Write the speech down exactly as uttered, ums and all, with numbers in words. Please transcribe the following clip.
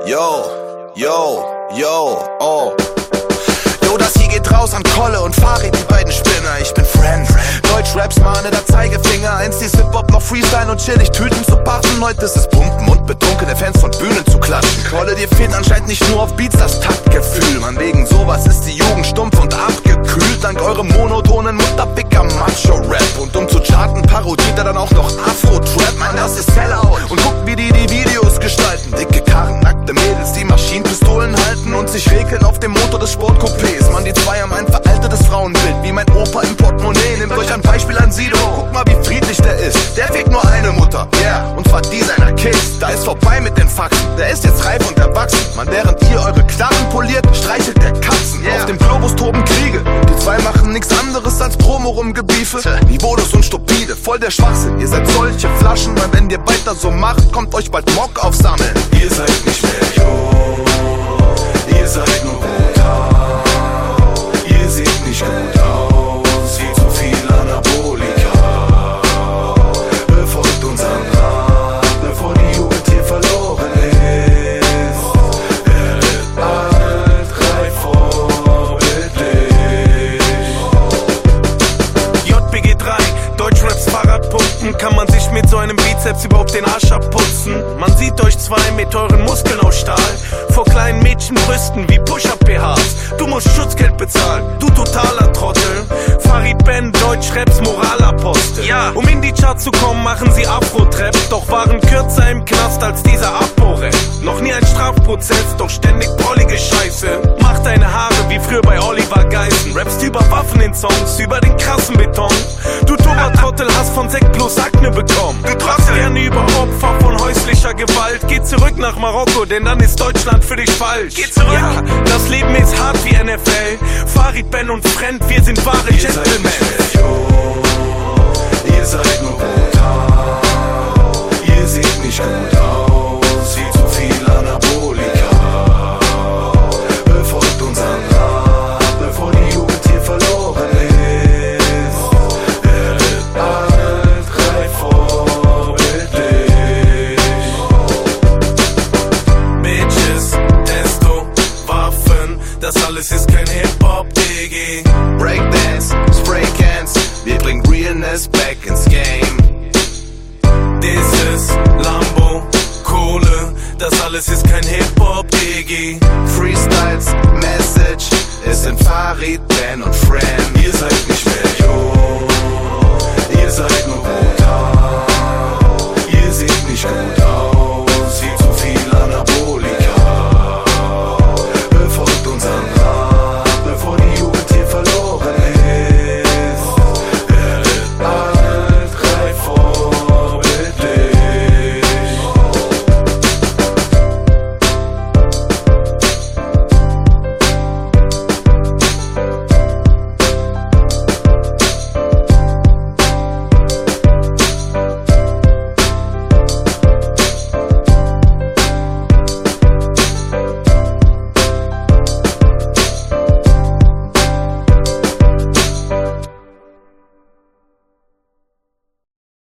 Yo, yo, yo, oh. Yo, das hier geht raus an Kolle und Farid, die beiden Spinner. Ich bin Friend, Deutschraps, Mahne, der Zeigefinger. Einst ist Hip-Hop noch Freestyle und chillig, Tüten zu passen. Heute ist es Pumpen und betrunkene Fans von Bühnen zu klatschen. Kolle, dir fehlt anscheinend nicht nur auf Beats das Taktgefühl. Man, wegen sowas ist die Jugend stumpf und abgekühlt. Dank eurem monotonen Mutterpicker Macho-Rap. Und um zu charten, parodiert er dann auch noch Afro-Trap. Mann, das ist Sellout. Und guckt, wie die die Videos gestalten. Dicke Karren, nackte Mädels, die Maschinenpistolen halten und sich regeln auf dem Motor des Sportcoupés. Man, die zwei haben ein veraltetes Frauenbild, wie mein Opa im Portemonnaie. Nehmt euch ein Beispiel an Sido, guck mal, wie friedlich der ist. Der fickt nur eine Mutter, yeah, und zwar die seiner Kids. Da ist vorbei mit den Faxen, der ist jetzt reif und erwachsen. Man, während ihr eure Knarren poliert, streichelt der Katzen. Yeah. Auf dem Globus toben Kriege, die zwei machen nichts anderes als Promo rumgebiefe. Niveaulos und stupide, voll der Schwachsinn. Ihr seid solche Flaschen, weil wenn ihr weiter so macht, kommt euch bald Mock aufsammeln. Ihr seid nicht mehr jung, ihr seid nur brutal. Ihr seht nicht gut aus, wie zu viel Anabolika. Befolgt unseren Rat, bevor die Jugend hier verloren ist. Werdet bald reif vorbildlich. J B G drei, Deutschraps Fahrradpumpen. Kann man sich mit so einem Bizeps überhaupt den Arsch abputzen? Man sieht euch zwei mit euren Muskeln aus Stahl vor kleinen Mädchenbrüsten wie Push-Up-P Hs. Du musst Schutzgeld bezahlen, du totaler Trottel. Farid Ben, Deutschraps Moralapostel. Ja, um in die Charts zu kommen, machen sie Afro-Trap. Doch waren kürzer im Knast als dieser Apo-Rap. Noch nie ein Strafprozess, doch ständig prollige Scheiße. Mach deine Haare wie früher bei Oliver Geissen. Rappst über Waffen in Songs, über den krassen Beton. Du dummer Trottel hast von Sekt plus Akne bekommen. Du trotzt gerne über Opfer von häuslicher Gewalt. Geh zurück nach Marokko, denn dann ist Deutschland für dich falsch. Geh zurück. Ja, das Leben ist hart wie N F L. Farid Ben und Friend, wir sind wahre Ihr Gentlemen. seid nicht mehr jung, ihr seid nur brutal. Ihr seht nicht gut aus, wie zu viel Anabolika. Befolgt unseren Rat, bevor die Jugend hier verloren ist. Werdet bald reif vorbildlich. Bitches, Testo, Waffen, das alles ist kein Hip-Hop, Diggi. Breakdance, Spraycans, wir bringen Realness back ins Game. Dieses Lambo, Kohle, das alles ist kein Hip-Hop, Diggi. Freestyles, Message, es sind Farid, Ben und Friend. Ihr seid nicht mehr